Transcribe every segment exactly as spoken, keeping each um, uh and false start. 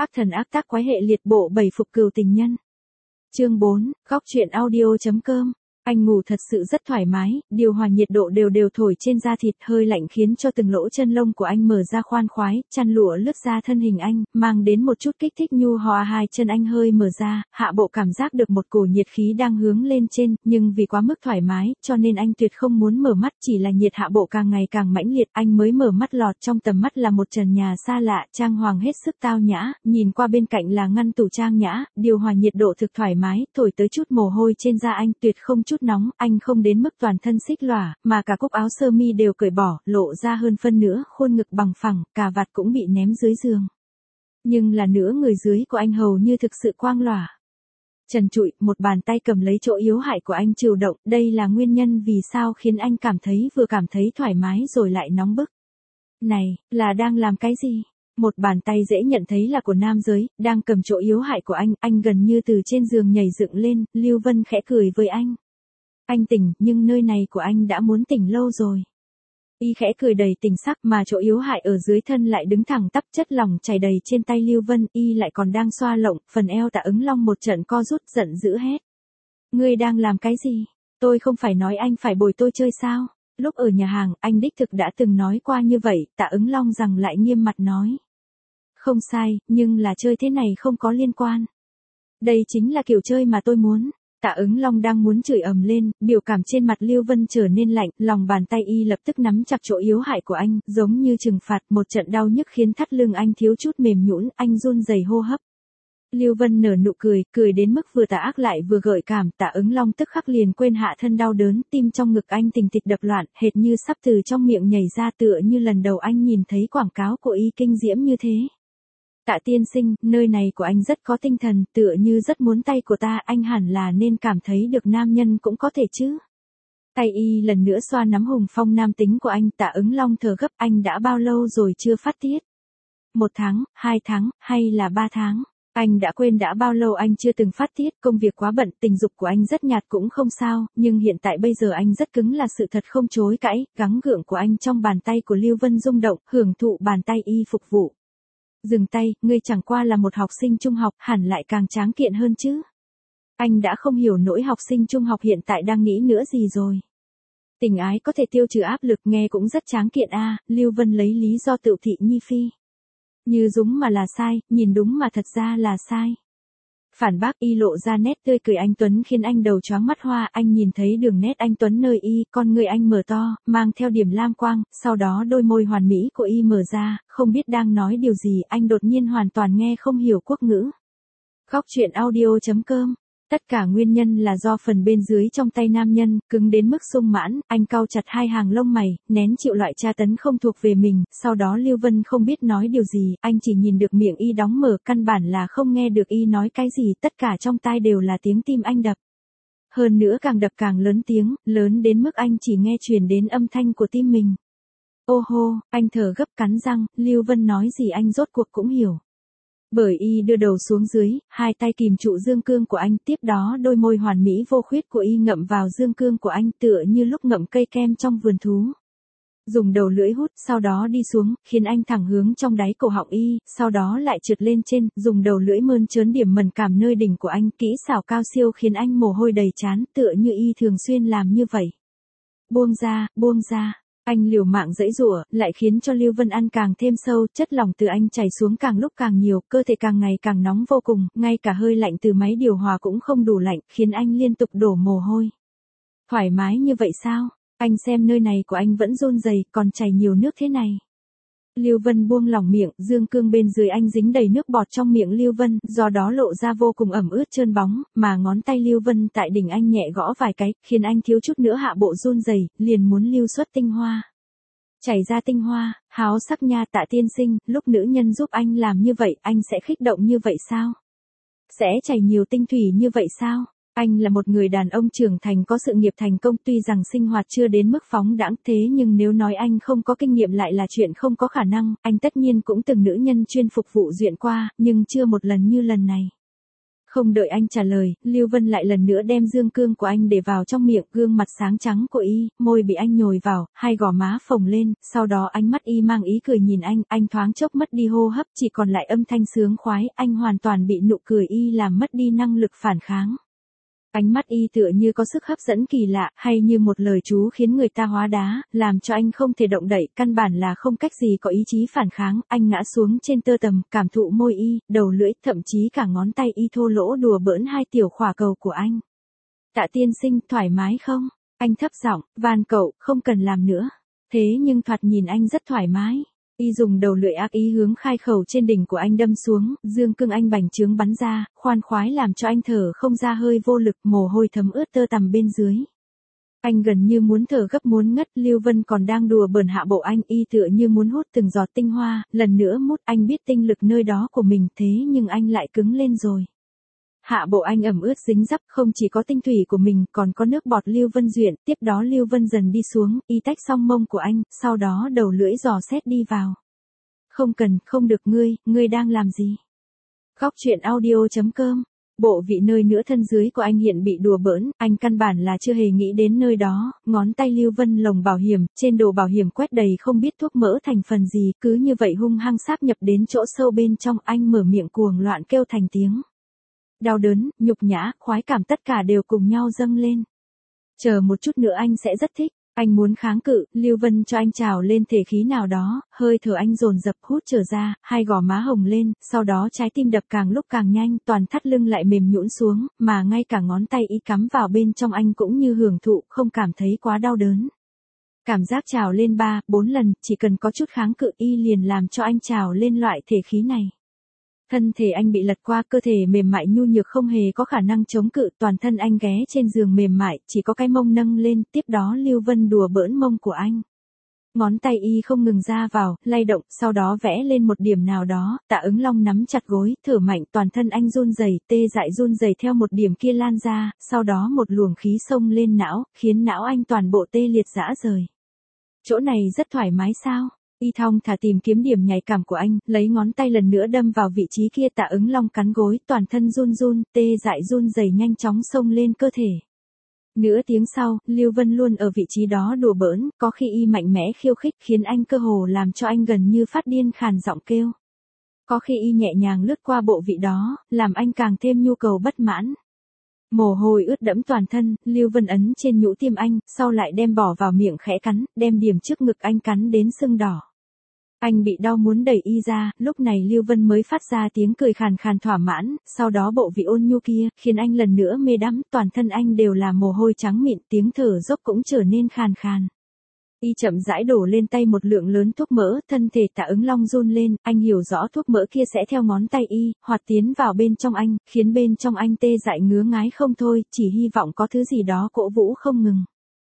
Ác thần ác tác quái hệ liệt bộ bảy phục cừu tình nhân. Chương bốn, góc truyện audio.com. Anh ngủ thật sự rất thoải mái, điều hòa nhiệt độ đều đều thổi trên da thịt, hơi lạnh khiến cho từng lỗ chân lông của anh mở ra khoan khoái, chăn lụa lướt ra thân hình anh, mang đến một chút kích thích nhu hòa. Hai chân anh hơi mở ra, hạ bộ cảm giác được một cổ nhiệt khí đang hướng lên trên, nhưng vì quá mức thoải mái, cho nên anh tuyệt không muốn mở mắt, chỉ là nhiệt hạ bộ càng ngày càng mãnh liệt, anh mới mở mắt. Lọt trong tầm mắt là một trần nhà xa lạ, trang hoàng hết sức tao nhã, nhìn qua bên cạnh là ngăn tủ trang nhã, điều hòa nhiệt độ thực thoải mái, thổi tới chút mồ hôi trên da anh, tuyệt không chút nóng. Anh không đến mức toàn thân xích lòa, mà cả cúc áo sơ mi đều cởi bỏ, lộ ra hơn phân nửa, khuôn ngực bằng phẳng, cà vạt cũng bị ném dưới giường. Nhưng là nửa người dưới của anh hầu như thực sự quang lòa. Trần trụi, một bàn tay cầm lấy chỗ yếu hại của anh chịu động, đây là nguyên nhân vì sao khiến anh cảm thấy vừa cảm thấy thoải mái rồi lại nóng bức. Này, là đang làm cái gì? Một bàn tay dễ nhận thấy là của nam giới, đang cầm chỗ yếu hại của anh, anh gần như từ trên giường nhảy dựng lên, Lưu Vân khẽ cười với anh. Anh tỉnh, nhưng nơi này của anh đã muốn tỉnh lâu rồi. Y khẽ cười đầy tình sắc, mà chỗ yếu hại ở dưới thân lại đứng thẳng tắp, chất lỏng chảy đầy trên tay Lưu Vân, Y lại còn đang xoa lộng, phần eo Tạ Ứng Long một trận co rút, giận dữ hét. Ngươi đang làm cái gì? Tôi không phải nói anh phải bồi tôi chơi sao? Lúc ở nhà hàng, anh đích thực đã từng nói qua như vậy, Tạ Ứng Long rằng lại nghiêm mặt nói. Không sai, nhưng là chơi thế này không có liên quan. Đây chính là kiểu chơi mà tôi muốn. Tạ Ứng Long đang muốn chửi ầm lên, biểu cảm trên mặt Lưu Vân trở nên lạnh, lòng bàn tay Y lập tức nắm chặt chỗ yếu hại của anh, giống như trừng phạt, một trận đau nhức khiến thắt lưng anh thiếu chút mềm nhũn, anh run rẩy hô hấp. Lưu Vân nở nụ cười, cười đến mức vừa tà ác lại vừa gợi cảm, Tạ Ứng Long tức khắc liền quên hạ thân đau đớn, tim trong ngực anh tình thịch đập loạn, hệt như sắp từ trong miệng nhảy ra, tựa như lần đầu anh nhìn thấy quảng cáo của Y kinh diễm như thế. Tạ tiên sinh, nơi này của anh rất có tinh thần, tựa như rất muốn tay của ta, anh hẳn là nên cảm thấy được nam nhân cũng có thể chứ. Tay Y lần nữa xoa nắm hùng phong nam tính của anh, Tạ Ứng Long thở gấp, anh đã bao lâu rồi chưa phát tiết? Một tháng, hai tháng, hay là ba tháng? Anh đã quên đã bao lâu anh chưa từng phát tiết, công việc quá bận, tình dục của anh rất nhạt cũng không sao, nhưng hiện tại bây giờ anh rất cứng là sự thật không chối cãi, gắng gượng của anh trong bàn tay của Lưu Vân rung động, hưởng thụ bàn tay Y phục vụ. Dừng tay, ngươi chẳng qua là một học sinh trung học, hẳn lại càng tráng kiện hơn chứ. Anh đã không hiểu nỗi học sinh trung học hiện tại đang nghĩ nữa gì rồi. Tình ái có thể tiêu trừ áp lực, nghe cũng rất tráng kiện a. À, Lưu Vân lấy lý do Tựu Thị Nhi phi. Như đúng mà là sai, nhìn đúng mà thật ra là sai. Phản bác. Y lộ ra nét tươi cười anh tuấn khiến anh đầu choáng mắt hoa, anh nhìn thấy đường nét anh tuấn nơi Y, con người anh mở to, mang theo điểm lam quang, sau đó đôi môi hoàn mỹ của Y mở ra, không biết đang nói điều gì, anh đột nhiên hoàn toàn nghe không hiểu quốc ngữ. Góc truyện audio.com. Tất cả nguyên nhân là do phần bên dưới trong tay nam nhân, cứng đến mức sung mãn, anh cau chặt hai hàng lông mày, nén chịu loại tra tấn không thuộc về mình, sau đó Lưu Vân không biết nói điều gì, anh chỉ nhìn được miệng Y đóng mở, căn bản là không nghe được Y nói cái gì, tất cả trong tai đều là tiếng tim anh đập. Hơn nữa càng đập càng lớn tiếng, lớn đến mức anh chỉ nghe truyền đến âm thanh của tim mình. Ô hô, anh thở gấp cắn răng, Lưu Vân nói gì anh rốt cuộc cũng hiểu. Bởi Y đưa đầu xuống dưới, hai tay kìm trụ dương cương của anh, tiếp đó đôi môi hoàn mỹ vô khuyết của Y ngậm vào dương cương của anh tựa như lúc ngậm cây kem trong vườn thú. Dùng đầu lưỡi hút, sau đó đi xuống, khiến anh thẳng hướng trong đáy cổ họng Y, sau đó lại trượt lên trên, dùng đầu lưỡi mơn trớn điểm mẩn cảm nơi đỉnh của anh, kỹ xảo cao siêu khiến anh mồ hôi đầy trán, tựa như Y thường xuyên làm như vậy. Buông ra, buông ra. Anh liều mạng giãy giụa, lại khiến cho Lưu Vân ăn càng thêm sâu, chất lỏng từ anh chảy xuống càng lúc càng nhiều, cơ thể càng ngày càng nóng vô cùng, ngay cả hơi lạnh từ máy điều hòa cũng không đủ lạnh, khiến anh liên tục đổ mồ hôi. Thoải mái như vậy sao? Anh xem nơi này của anh vẫn run rẩy, còn chảy nhiều nước thế này. Lưu Vân buông lỏng miệng, dương cương bên dưới anh dính đầy nước bọt trong miệng Lưu Vân, do đó lộ ra vô cùng ẩm ướt trơn bóng, mà ngón tay Lưu Vân tại đỉnh anh nhẹ gõ vài cái, khiến anh thiếu chút nữa hạ bộ run rẩy, liền muốn lưu xuất tinh hoa. Chảy ra tinh hoa, háo sắc nha Tạ tiên sinh, lúc nữ nhân giúp anh làm như vậy, anh sẽ kích động như vậy sao? Sẽ chảy nhiều tinh thủy như vậy sao? Anh là một người đàn ông trưởng thành có sự nghiệp thành công, tuy rằng sinh hoạt chưa đến mức phóng đãng, thế nhưng nếu nói anh không có kinh nghiệm lại là chuyện không có khả năng, anh tất nhiên cũng từng nữ nhân chuyên phục vụ duyện qua, nhưng chưa một lần như lần này. Không đợi anh trả lời, Lưu Vân lại lần nữa đem dương cương của anh để vào trong miệng, gương mặt sáng trắng của y, môi bị anh nhồi vào, hai gò má phồng lên, sau đó ánh mắt y mang ý cười nhìn anh, anh thoáng chốc mất đi hô hấp, chỉ còn lại âm thanh sướng khoái, anh hoàn toàn bị nụ cười y làm mất đi năng lực phản kháng. Ánh mắt y tựa như có sức hấp dẫn kỳ lạ, hay như một lời chú khiến người ta hóa đá, làm cho anh không thể động đậy, căn bản là không cách gì có ý chí phản kháng, anh ngã xuống trên tơ tằm, cảm thụ môi y, đầu lưỡi, thậm chí cả ngón tay y thô lỗ đùa bỡn hai tiểu khỏa cầu của anh. Tạ tiên sinh, thoải mái không? Anh thấp giọng, van cậu, không cần làm nữa. Thế nhưng thoạt nhìn anh rất thoải mái. Y dùng đầu lưỡi ác ý hướng khai khẩu trên đỉnh của anh đâm xuống, dương cương anh bành trướng bắn ra, khoan khoái làm cho anh thở không ra hơi vô lực, mồ hôi thấm ướt tơ tằm bên dưới. Anh gần như muốn thở gấp muốn ngất, Lưu Vân còn đang đùa bỡn hạ bộ anh, y tựa như muốn hút từng giọt tinh hoa, lần nữa mút, anh biết tinh lực nơi đó của mình, thế nhưng anh lại cứng lên rồi. Hạ bộ anh ẩm ướt dính dắp, không chỉ có tinh thủy của mình, còn có nước bọt Lưu Vân duyện, tiếp đó Lưu Vân dần đi xuống, y tách xong mông của anh, sau đó đầu lưỡi dò xét đi vào. Không cần, không được ngươi, ngươi đang làm gì? Góc truyện audio chấm com. Bộ vị nơi nửa thân dưới của anh hiện bị đùa bỡn, anh căn bản là chưa hề nghĩ đến nơi đó, ngón tay Lưu Vân lồng bảo hiểm, trên đồ bảo hiểm quét đầy không biết thuốc mỡ thành phần gì, cứ như vậy hung hăng sáp nhập đến chỗ sâu bên trong, anh mở miệng cuồng loạn kêu thành tiếng. Đau đớn, nhục nhã, khoái cảm tất cả đều cùng nhau dâng lên. Chờ một chút nữa anh sẽ rất thích. Anh muốn kháng cự, Lưu Vân cho anh trào lên thể khí nào đó, hơi thở anh dồn dập hút trở ra, hai gò má hồng lên, sau đó trái tim đập càng lúc càng nhanh, toàn thắt lưng lại mềm nhũn xuống, mà ngay cả ngón tay y cắm vào bên trong anh cũng như hưởng thụ, không cảm thấy quá đau đớn. Cảm giác trào lên ba, bốn lần, chỉ cần có chút kháng cự y liền làm cho anh trào lên loại thể khí này. Thân thể anh bị lật qua, cơ thể mềm mại nhu nhược không hề có khả năng chống cự, toàn thân anh ghé trên giường mềm mại, chỉ có cái mông nâng lên, tiếp đó Lưu Vân đùa bỡn mông của anh. Ngón tay y không ngừng ra vào, lay động, sau đó vẽ lên một điểm nào đó, Tạ Ứng Long nắm chặt gối, thở mạnh, toàn thân anh run rẩy, tê dại run rẩy theo một điểm kia lan ra, sau đó một luồng khí xông lên não, khiến não anh toàn bộ tê liệt rã rời. Chỗ này rất thoải mái sao? Y thong thả tìm kiếm điểm nhạy cảm của anh, lấy ngón tay lần nữa đâm vào vị trí kia. Tạ Ứng Long cắn gối, toàn thân run run, tê dại run rẩy nhanh chóng xông lên cơ thể. Nửa tiếng sau, Lưu Vân luôn ở vị trí đó đùa bỡn, có khi y mạnh mẽ khiêu khích khiến anh cơ hồ làm cho anh gần như phát điên khàn giọng kêu. Có khi y nhẹ nhàng lướt qua bộ vị đó, làm anh càng thêm nhu cầu bất mãn. Mồ hôi ướt đẫm toàn thân, Lưu Vân ấn trên nhũ tim anh, sau lại đem bỏ vào miệng khẽ cắn, đem điểm trước ngực anh cắn đến sưng đỏ. Anh bị đau muốn đẩy y ra, lúc này Lưu Vân mới phát ra tiếng cười khàn khàn thỏa mãn, sau đó bộ vị ôn nhu kia, khiến anh lần nữa mê đắm, toàn thân anh đều là mồ hôi trắng mịn, tiếng thở dốc cũng trở nên khàn khàn. Y chậm rãi đổ lên tay một lượng lớn thuốc mỡ, thân thể Tạ Ứng Long run lên, anh hiểu rõ thuốc mỡ kia sẽ theo ngón tay y, hoạt tiến vào bên trong anh, khiến bên trong anh tê dại ngứa ngái không thôi, chỉ hy vọng có thứ gì đó cổ vũ không ngừng.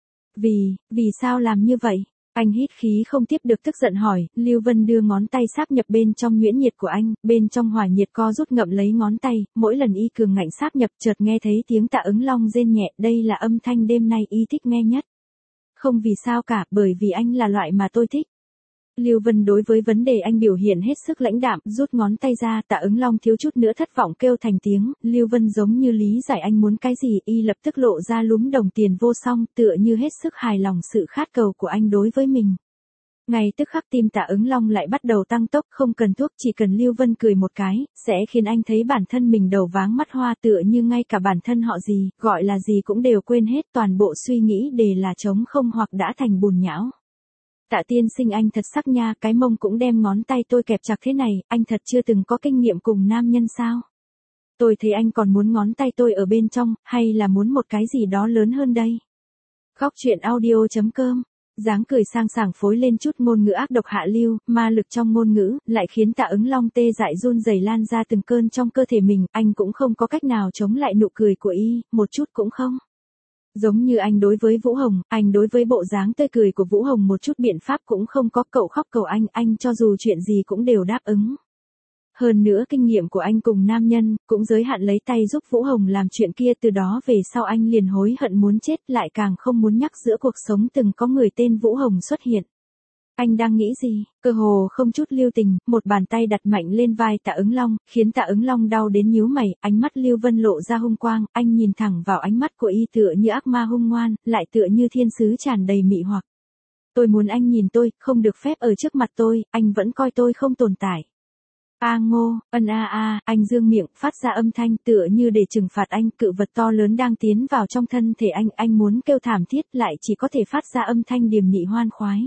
Vì, vì sao làm như vậy? Anh hít khí không tiếp được tức giận hỏi, Lưu Vân đưa ngón tay sáp nhập bên trong nhuyễn nhiệt của anh, bên trong hỏa nhiệt co rút ngậm lấy ngón tay, mỗi lần y cường ngạnh sáp nhập chợt nghe thấy tiếng Tạ Ứng Long rên nhẹ, đây là âm thanh đêm nay y thích nghe nhất. Không vì sao cả, bởi vì anh là loại mà tôi thích. Lưu Vân đối với vấn đề anh biểu hiện hết sức lãnh đạm, rút ngón tay ra, Tạ Ứng Long thiếu chút nữa thất vọng kêu thành tiếng, Lưu Vân giống như lý giải anh muốn cái gì, y lập tức lộ ra lúm đồng tiền vô song, tựa như hết sức hài lòng sự khát cầu của anh đối với mình. Ngay tức khắc tim Tạ Ứng Long lại bắt đầu tăng tốc, không cần thuốc, chỉ cần Lưu Vân cười một cái, sẽ khiến anh thấy bản thân mình đầu váng mắt hoa, tựa như ngay cả bản thân họ gì, gọi là gì cũng đều quên hết, toàn bộ suy nghĩ đều là trống không hoặc đã thành bùn nhão. Tạ tiên sinh anh thật sắc nha, cái mông cũng đem ngón tay tôi kẹp chặt thế này, anh thật chưa từng có kinh nghiệm cùng nam nhân sao? Tôi thấy anh còn muốn ngón tay tôi ở bên trong, hay là muốn một cái gì đó lớn hơn đây? Góc truyện audio chấm com. Dáng cười sang sảng phối lên chút ngôn ngữ ác độc hạ lưu, ma lực trong ngôn ngữ, lại khiến Tạ Ứng Long tê dại run rẩy lan ra từng cơn trong cơ thể mình, anh cũng không có cách nào chống lại nụ cười của y, một chút cũng không. Giống như anh đối với Vũ Hồng, anh đối với bộ dáng tươi cười của Vũ Hồng một chút biện pháp cũng không có, cậu khóc cầu anh, anh cho dù chuyện gì cũng đều đáp ứng. Hơn nữa kinh nghiệm của anh cùng nam nhân, cũng giới hạn lấy tay giúp Vũ Hồng làm chuyện kia, từ đó về sau anh liền hối hận muốn chết, lại càng không muốn nhắc giữa cuộc sống từng có người tên Vũ Hồng xuất hiện. Anh đang nghĩ gì? Cơ hồ không chút lưu tình, một bàn tay đặt mạnh lên vai Tạ Ứng Long, khiến Tạ Ứng Long đau đến nhíu mày, ánh mắt Lưu Vân lộ ra hung quang, anh nhìn thẳng vào ánh mắt của y tựa như ác ma hung ngoan, lại tựa như thiên sứ tràn đầy mị hoặc. Tôi muốn anh nhìn tôi, không được phép ở trước mặt tôi, anh vẫn coi tôi không tồn tại. A Ngô, ân a a, anh dương miệng, phát ra âm thanh tựa như để trừng phạt anh, cự vật to lớn đang tiến vào trong thân thể anh, anh muốn kêu thảm thiết lại chỉ có thể phát ra âm thanh điềm nị hoan khoái.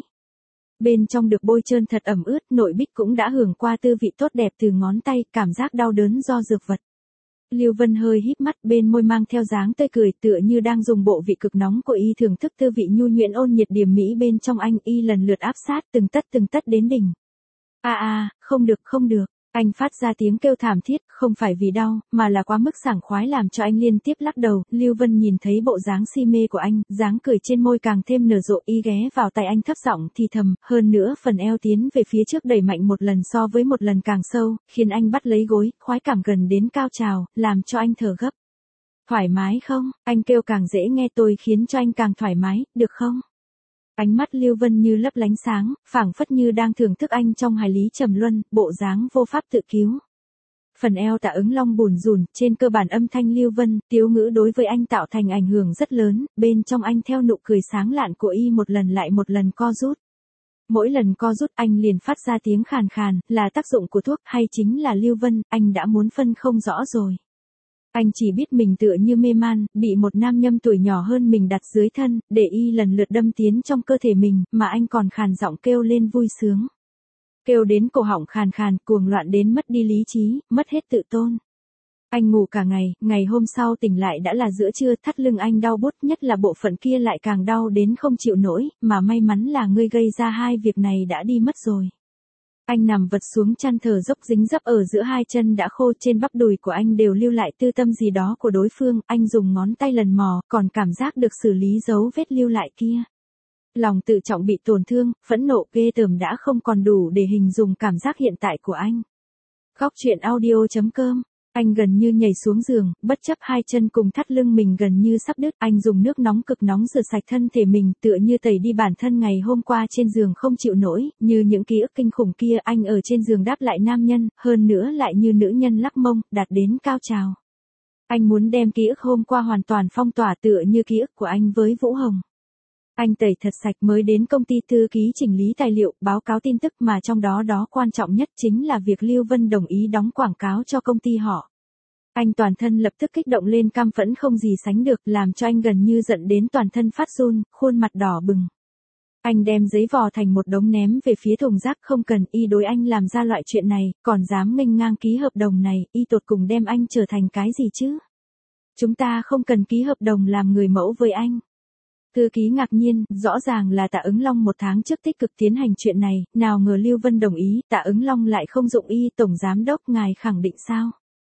Bên trong được bôi trơn thật ẩm ướt, nội bích cũng đã hưởng qua tư vị tốt đẹp từ ngón tay, cảm giác đau đớn do dược vật. Lưu Vân hơi híp mắt, bên môi mang theo dáng tươi cười tựa như đang dùng bộ vị cực nóng của y thưởng thức tư vị nhu nhuyễn ôn nhiệt điềm mỹ bên trong anh, y lần lượt áp sát từng tất từng tất đến đỉnh. A a, không được không được. Anh phát ra tiếng kêu thảm thiết, không phải vì đau, mà là quá mức sảng khoái làm cho anh liên tiếp lắc đầu. Lưu Vân nhìn thấy bộ dáng si mê của anh, dáng cười trên môi càng thêm nở rộ, y ghé vào tay anh thấp giọng thì thầm, hơn nữa phần eo tiến về phía trước đẩy mạnh một lần so với một lần càng sâu, khiến anh bắt lấy gối, khoái cảm gần đến cao trào, làm cho anh thở gấp. Thoải mái không? Anh kêu càng dễ nghe, tôi khiến cho anh càng thoải mái, được không? Ánh mắt Lưu Vân như lấp lánh sáng, phảng phất như đang thưởng thức anh trong hài lý trầm luân, bộ dáng vô pháp tự cứu. Phần eo Tạ Ứng Long bùn rùn, trên cơ bản âm thanh Lưu Vân, tiếu ngữ đối với anh tạo thành ảnh hưởng rất lớn, bên trong anh theo nụ cười sáng lạn của y một lần lại một lần co rút. Mỗi lần co rút anh liền phát ra tiếng khàn khàn, là tác dụng của thuốc hay chính là Lưu Vân, anh đã muốn phân không rõ rồi. Anh chỉ biết mình tựa như mê man, bị một nam nhân tuổi nhỏ hơn mình đặt dưới thân, để y lần lượt đâm tiến trong cơ thể mình, mà anh còn khàn giọng kêu lên vui sướng. Kêu đến cổ họng khàn khàn, cuồng loạn đến mất đi lý trí, mất hết tự tôn. Anh ngủ cả ngày, ngày hôm sau tỉnh lại đã là giữa trưa, thắt lưng anh đau bút, nhất là bộ phận kia lại càng đau đến không chịu nổi, mà may mắn là ngươi gây ra hai việc này đã đi mất rồi. Anh nằm vật xuống chăn thở dốc dính dấp ở giữa hai chân đã khô, trên bắp đùi của anh đều lưu lại tư tâm gì đó của đối phương, anh dùng ngón tay lần mò, còn cảm giác được xử lý dấu vết lưu lại kia. Lòng tự trọng bị tổn thương, phẫn nộ ghê tởm đã không còn đủ để hình dung cảm giác hiện tại của anh. Góc truyện audio chấm com. Anh gần như nhảy xuống giường, bất chấp hai chân cùng thắt lưng mình gần như sắp đứt, anh dùng nước nóng cực nóng rửa sạch thân thể mình, tựa như tẩy đi bản thân ngày hôm qua trên giường không chịu nổi, như những ký ức kinh khủng kia, anh ở trên giường đáp lại nam nhân, hơn nữa lại như nữ nhân lắc mông, đạt đến cao trào. Anh muốn đem ký ức hôm qua hoàn toàn phong tỏa tựa như ký ức của anh với Vũ Hồng. Anh tẩy thật sạch mới đến công ty thư ký chỉnh lý tài liệu, báo cáo tin tức, mà trong đó đó quan trọng nhất chính là việc Lưu Vân đồng ý đóng quảng cáo cho công ty họ. Anh toàn thân lập tức kích động lên, cam phẫn không gì sánh được, làm cho anh gần như giận đến toàn thân phát run, khuôn mặt đỏ bừng. Anh đem giấy vò thành một đống ném về phía thùng rác, không cần, y đối anh làm ra loại chuyện này, còn dám nghênh ngang ký hợp đồng này, y tột cùng đem anh trở thành cái gì chứ? Chúng ta không cần ký hợp đồng làm người mẫu với anh. Thư ký ngạc nhiên, rõ ràng là Tạ Ứng Long một tháng trước tích cực tiến hành chuyện này, nào ngờ Lưu Vân đồng ý, Tạ Ứng Long lại không dụng y, tổng giám đốc ngài khẳng định sao?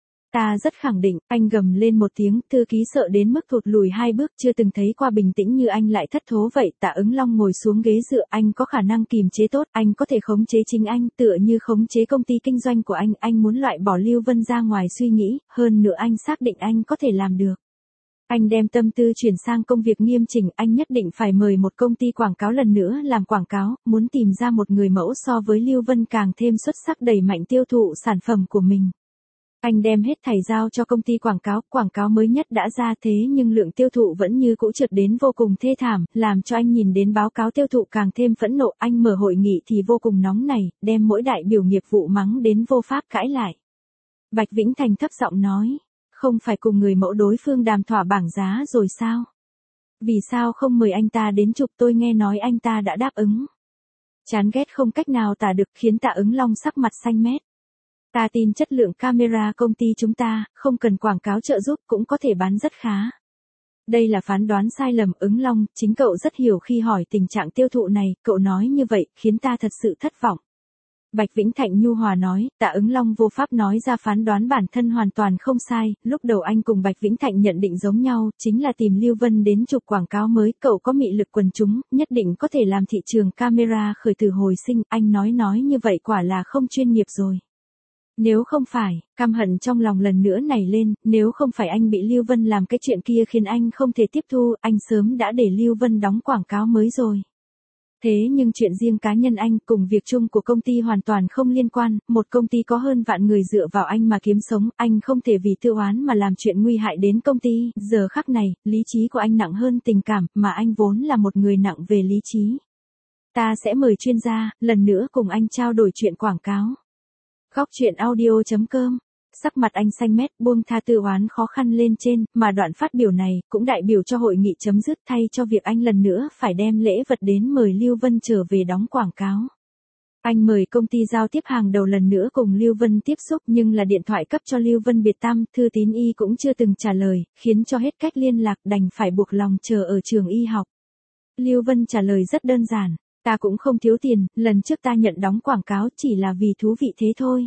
Ta rất khẳng định, anh gầm lên một tiếng, thư ký sợ đến mức thụt lùi hai bước, chưa từng thấy qua bình tĩnh như anh lại thất thố vậy. Tạ Ứng Long ngồi xuống ghế dựa, anh có khả năng kìm chế tốt, anh có thể khống chế chính anh, tựa như khống chế công ty kinh doanh của anh, anh muốn loại bỏ Lưu Vân ra ngoài suy nghĩ, hơn nữa anh xác định anh có thể làm được. Anh đem tâm tư chuyển sang công việc nghiêm chỉnh, anh nhất định phải mời một công ty quảng cáo lần nữa làm quảng cáo, muốn tìm ra một người mẫu so với Lưu Vân càng thêm xuất sắc đẩy mạnh tiêu thụ sản phẩm của mình. Anh đem hết thảy giao cho công ty quảng cáo, quảng cáo mới nhất đã ra thế nhưng lượng tiêu thụ vẫn như cũ trượt đến vô cùng thê thảm, làm cho anh nhìn đến báo cáo tiêu thụ càng thêm phẫn nộ, anh mở hội nghị thì vô cùng nóng nảy, đem mỗi đại biểu nghiệp vụ mắng đến vô pháp cãi lại. Bạch Vĩnh Thành thấp giọng nói, không phải cùng người mẫu đối phương đàm thỏa bảng giá rồi sao? Vì sao không mời anh ta đến chụp, tôi nghe nói anh ta đã đáp ứng. Chán ghét không cách nào tả được, khiến Tạ Ứng Long sắc mặt xanh mét. Ta tin chất lượng camera công ty chúng ta, không cần quảng cáo trợ giúp cũng có thể bán rất khá. Đây là phán đoán sai lầm. Ứng Long, chính cậu rất hiểu khi hỏi tình trạng tiêu thụ này, cậu nói như vậy, khiến ta thật sự thất vọng. Bạch Vĩnh Thạnh nhu hòa nói, Tạ Ứng Long vô pháp nói ra phán đoán bản thân hoàn toàn không sai, lúc đầu anh cùng Bạch Vĩnh Thạnh nhận định giống nhau, chính là tìm Lưu Vân đến chụp quảng cáo mới, cậu có mị lực quần chúng, nhất định có thể làm thị trường camera khởi tử hồi sinh, anh nói nói như vậy quả là không chuyên nghiệp rồi. Nếu không phải, căm hận trong lòng lần nữa nảy lên, nếu không phải anh bị Lưu Vân làm cái chuyện kia khiến anh không thể tiếp thu, anh sớm đã để Lưu Vân đóng quảng cáo mới rồi. Thế nhưng chuyện riêng cá nhân anh cùng việc chung của công ty hoàn toàn không liên quan, một công ty có hơn vạn người dựa vào anh mà kiếm sống, anh không thể vì tự oán mà làm chuyện nguy hại đến công ty, giờ khắc này, lý trí của anh nặng hơn tình cảm, mà anh vốn là một người nặng về lý trí. Ta sẽ mời chuyên gia, lần nữa cùng anh trao đổi chuyện quảng cáo. Góc chuyện audio chấm com. Sắc mặt anh xanh mét, buông tha tư oán khó khăn lên trên, mà đoạn phát biểu này cũng đại biểu cho hội nghị chấm dứt thay cho việc anh lần nữa phải đem lễ vật đến mời Lưu Vân trở về đóng quảng cáo. Anh mời công ty giao tiếp hàng đầu lần nữa cùng Lưu Vân tiếp xúc nhưng là điện thoại cấp cho Lưu Vân biệt tăm, thư tín y cũng chưa từng trả lời, khiến cho hết cách liên lạc, đành phải buộc lòng chờ ở trường y học. Lưu Vân trả lời rất đơn giản, ta cũng không thiếu tiền, lần trước ta nhận đóng quảng cáo chỉ là vì thú vị thế thôi.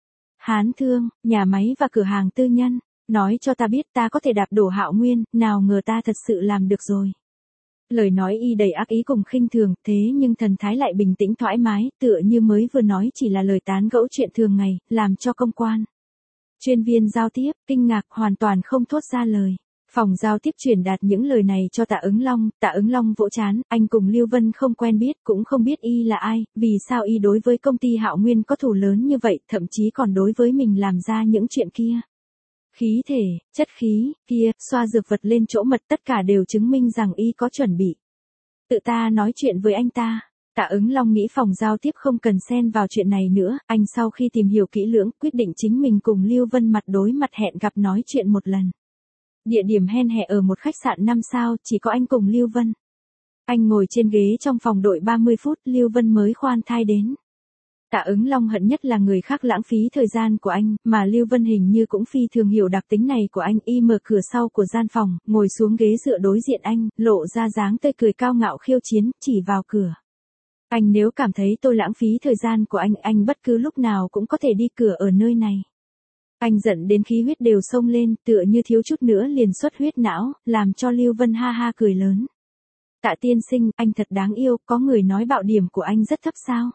Hán Thương, nhà máy và cửa hàng tư nhân, nói cho ta biết ta có thể đạp đổ Hạo Nguyên, nào ngờ ta thật sự làm được rồi. Lời nói y đầy ác ý cùng khinh thường, thế nhưng thần thái lại bình tĩnh thoải mái, tựa như mới vừa nói chỉ là lời tán gẫu chuyện thường ngày, làm cho công quan. Chuyên viên giao tiếp, kinh ngạc hoàn toàn không thốt ra lời. Phòng giao tiếp truyền đạt những lời này cho Tạ Ứng Long, Tạ Ứng Long vỗ trán, anh cùng Lưu Vân không quen biết, cũng không biết y là ai, vì sao y đối với công ty Hạo Nguyên có thù lớn như vậy, thậm chí còn đối với mình làm ra những chuyện kia. Khí thể, chất khí, kia, xoa dược vật lên chỗ mật tất cả đều chứng minh rằng y có chuẩn bị. Tự ta nói chuyện với anh ta. Tạ Ứng Long nghĩ phòng giao tiếp không cần xen vào chuyện này nữa, anh sau khi tìm hiểu kỹ lưỡng quyết định chính mình cùng Lưu Vân mặt đối mặt hẹn gặp nói chuyện một lần. Địa điểm hen hè ở một khách sạn năm sao, chỉ có anh cùng Lưu Vân. Anh ngồi trên ghế trong phòng đợi ba mươi phút, Lưu Vân mới khoan thai đến. Tạ Ứng Long hận nhất là người khác lãng phí thời gian của anh, mà Lưu Vân hình như cũng phi thường hiểu đặc tính này của anh. Y mở cửa sau của gian phòng, ngồi xuống ghế dựa đối diện anh, lộ ra dáng tươi cười cao ngạo khiêu chiến, chỉ vào cửa. Anh nếu cảm thấy tôi lãng phí thời gian của anh, anh bất cứ lúc nào cũng có thể đi cửa ở nơi này. Anh giận đến khí huyết đều xông lên, tựa như thiếu chút nữa liền xuất huyết não, làm cho Lưu Vân ha ha cười lớn. Tạ tiên sinh, anh thật đáng yêu, có người nói bạo điểm của anh rất thấp sao?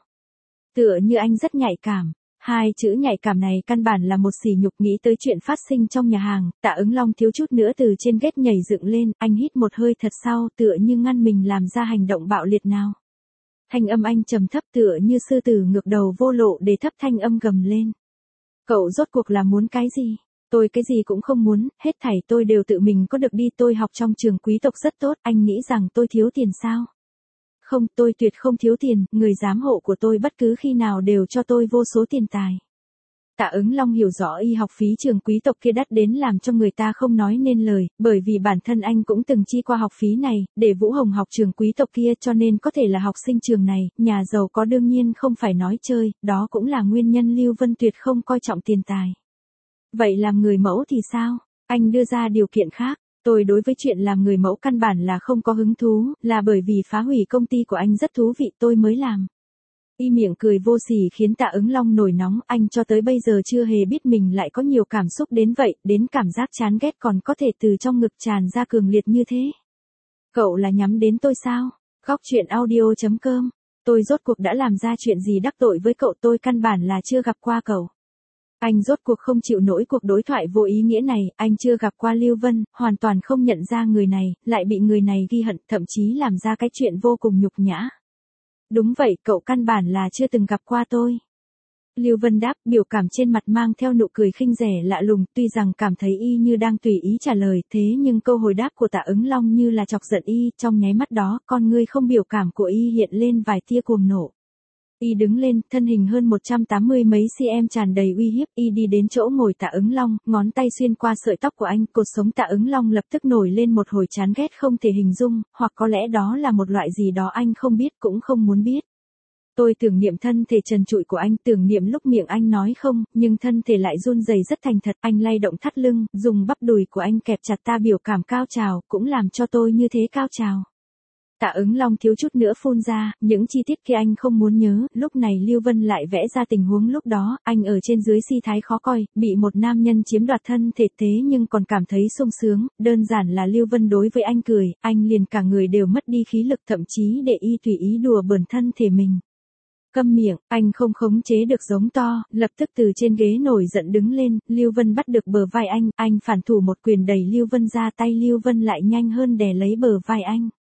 Tựa như anh rất nhạy cảm. Hai chữ nhạy cảm này căn bản là một sỉ nhục, nghĩ tới chuyện phát sinh trong nhà hàng, Tạ Ứng Long thiếu chút nữa từ trên ghét nhảy dựng lên, anh hít một hơi thật sâu, tựa như ngăn mình làm ra hành động bạo liệt nào. Thanh âm anh trầm thấp tựa như sư tử ngược đầu vô lộ để thấp thanh âm gầm lên. Cậu rốt cuộc là muốn cái gì? Tôi cái gì cũng không muốn, hết thảy tôi đều tự mình có được đi, tôi học trong trường quý tộc rất tốt, anh nghĩ rằng tôi thiếu tiền sao? Không, tôi tuyệt không thiếu tiền, người giám hộ của tôi bất cứ khi nào đều cho tôi vô số tiền tài. Tạ Ứng Long hiểu rõ y học phí trường quý tộc kia đắt đến làm cho người ta không nói nên lời, bởi vì bản thân anh cũng từng chi qua học phí này, để Vũ Hồng học trường quý tộc kia, cho nên có thể là học sinh trường này, nhà giàu có đương nhiên không phải nói chơi, đó cũng là nguyên nhân Lưu Vân tuyệt không coi trọng tiền tài. Vậy làm người mẫu thì sao? Anh đưa ra điều kiện khác. Tôi đối với chuyện làm người mẫu căn bản là không có hứng thú, là bởi vì phá hủy công ty của anh rất thú vị tôi mới làm. Y miệng cười vô sỉ khiến Tạ Ứng Long nổi nóng, anh cho tới bây giờ chưa hề biết mình lại có nhiều cảm xúc đến vậy, đến cảm giác chán ghét còn có thể từ trong ngực tràn ra cường liệt như thế. Cậu là nhắm đến tôi sao? Góc chuyện audio chấm com. Tôi rốt cuộc đã làm ra chuyện gì đắc tội với cậu, tôi căn bản là chưa gặp qua cậu. Anh rốt cuộc không chịu nổi cuộc đối thoại vô ý nghĩa này, anh chưa gặp qua Lưu Vân, hoàn toàn không nhận ra người này, lại bị người này ghi hận, thậm chí làm ra cái chuyện vô cùng nhục nhã. Đúng vậy, cậu căn bản là chưa từng gặp qua tôi. Lưu Vân đáp, biểu cảm trên mặt mang theo nụ cười khinh rẻ lạ lùng, tuy rằng cảm thấy y như đang tùy ý trả lời, thế nhưng câu hồi đáp của Tạ Ứng Long như là chọc giận y, trong nháy mắt đó, con ngươi không biểu cảm của y hiện lên vài tia cuồng nộ. Y đứng lên, thân hình hơn một trăm tám mươi mấy cm tràn đầy uy hiếp, y đi đến chỗ ngồi Tạ Ứng Long, ngón tay xuyên qua sợi tóc của anh, cột sống Tạ Ứng Long lập tức nổi lên một hồi chán ghét không thể hình dung, hoặc có lẽ đó là một loại gì đó anh không biết cũng không muốn biết. Tôi tưởng niệm thân thể trần trụi của anh, tưởng niệm lúc miệng anh nói không, nhưng thân thể lại run rẩy rất thành thật, anh lay động thắt lưng, dùng bắp đùi của anh kẹp chặt ta, biểu cảm cao trào, cũng làm cho tôi như thế cao trào. Tạ Ứng Long thiếu chút nữa phun ra, những chi tiết kia anh không muốn nhớ, lúc này Lưu Vân lại vẽ ra tình huống lúc đó, anh ở trên dưới si thái khó coi, bị một nam nhân chiếm đoạt thân thể thế nhưng còn cảm thấy sung sướng, đơn giản là Lưu Vân đối với anh cười, anh liền cả người đều mất đi khí lực, thậm chí để y tùy ý đùa bỡn thân thể mình. Câm miệng, anh không khống chế được giống to, lập tức từ trên ghế nổi giận đứng lên, Lưu Vân bắt được bờ vai anh, anh phản thủ một quyền đẩy Lưu Vân ra, tay Lưu Vân lại nhanh hơn đè lấy bờ vai anh.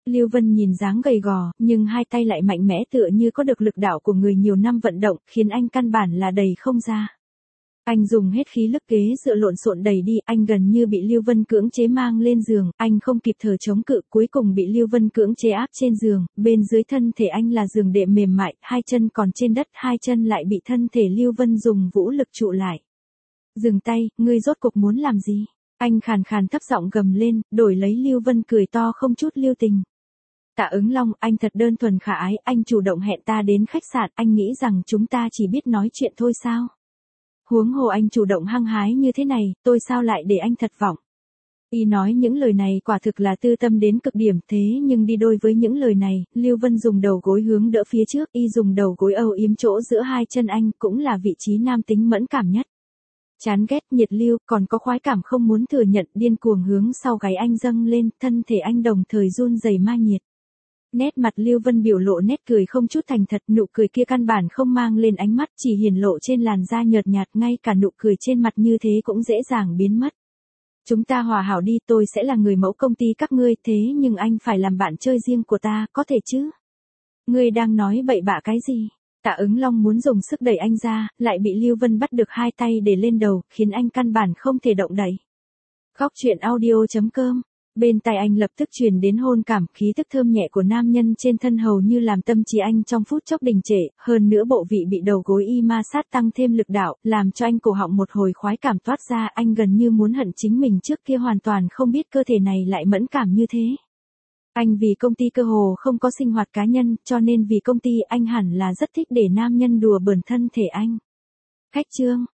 Lưu Vân nhìn dáng gầy gò, nhưng hai tay lại mạnh mẽ tựa như có được lực đạo của người nhiều năm vận động, khiến anh căn bản là đẩy không ra. Anh dùng hết khí lực ghế dựa lộn xộn đẩy đi, anh gần như bị Lưu Vân cưỡng chế mang lên giường, anh không kịp thở chống cự, cuối cùng bị Lưu Vân cưỡng chế áp trên giường, bên dưới thân thể anh là giường đệm mềm mại, hai chân còn trên đất, hai chân lại bị thân thể Lưu Vân dùng vũ lực trụ lại. Dừng tay, ngươi rốt cuộc muốn làm gì? Anh khàn khàn thấp giọng gầm lên, đổi lấy Lưu Vân cười to không chút lưu tình. Tạ Ứng Long, anh thật đơn thuần khả ái, anh chủ động hẹn ta đến khách sạn, anh nghĩ rằng chúng ta chỉ biết nói chuyện thôi sao? Huống hồ anh chủ động hăng hái như thế này, tôi sao lại để anh thất vọng? Y nói những lời này quả thực là tư tâm đến cực điểm, thế nhưng đi đôi với những lời này, Lưu Vân dùng đầu gối hướng đỡ phía trước, y dùng đầu gối âu yếm chỗ giữa hai chân anh, cũng là vị trí nam tính mẫn cảm nhất. Chán ghét, nhiệt lưu, còn có khoái cảm không muốn thừa nhận, điên cuồng hướng sau gáy anh dâng lên, thân thể anh đồng thời run rẩy ma nhiệt. Nét mặt Lưu Vân biểu lộ nét cười không chút thành thật, nụ cười kia căn bản không mang lên ánh mắt, chỉ hiển lộ trên làn da nhợt nhạt, ngay cả nụ cười trên mặt như thế cũng dễ dàng biến mất. Chúng ta hòa hảo đi, tôi sẽ là người mẫu công ty các ngươi, thế nhưng anh phải làm bạn chơi riêng của ta, có thể chứ? Ngươi đang nói bậy bạ cái gì? Tạ Ứng Long muốn dùng sức đẩy anh ra, lại bị Lưu Vân bắt được hai tay để lên đầu, khiến anh căn bản không thể động đậy. Góc truyện audio chấm com. Bên tai anh lập tức truyền đến hôn cảm, khí tức thơm nhẹ của nam nhân trên thân hầu như làm tâm trí anh trong phút chốc đình trệ, hơn nữa bộ vị bị đầu gối y ma sát tăng thêm lực đạo, làm cho anh cổ họng một hồi khoái cảm toát ra, anh gần như muốn hận chính mình trước kia hoàn toàn không biết cơ thể này lại mẫn cảm như thế. Anh vì công ty cơ hồ không có sinh hoạt cá nhân, cho nên vì công ty anh hẳn là rất thích để nam nhân đùa bỡn thân thể anh. Khách trương,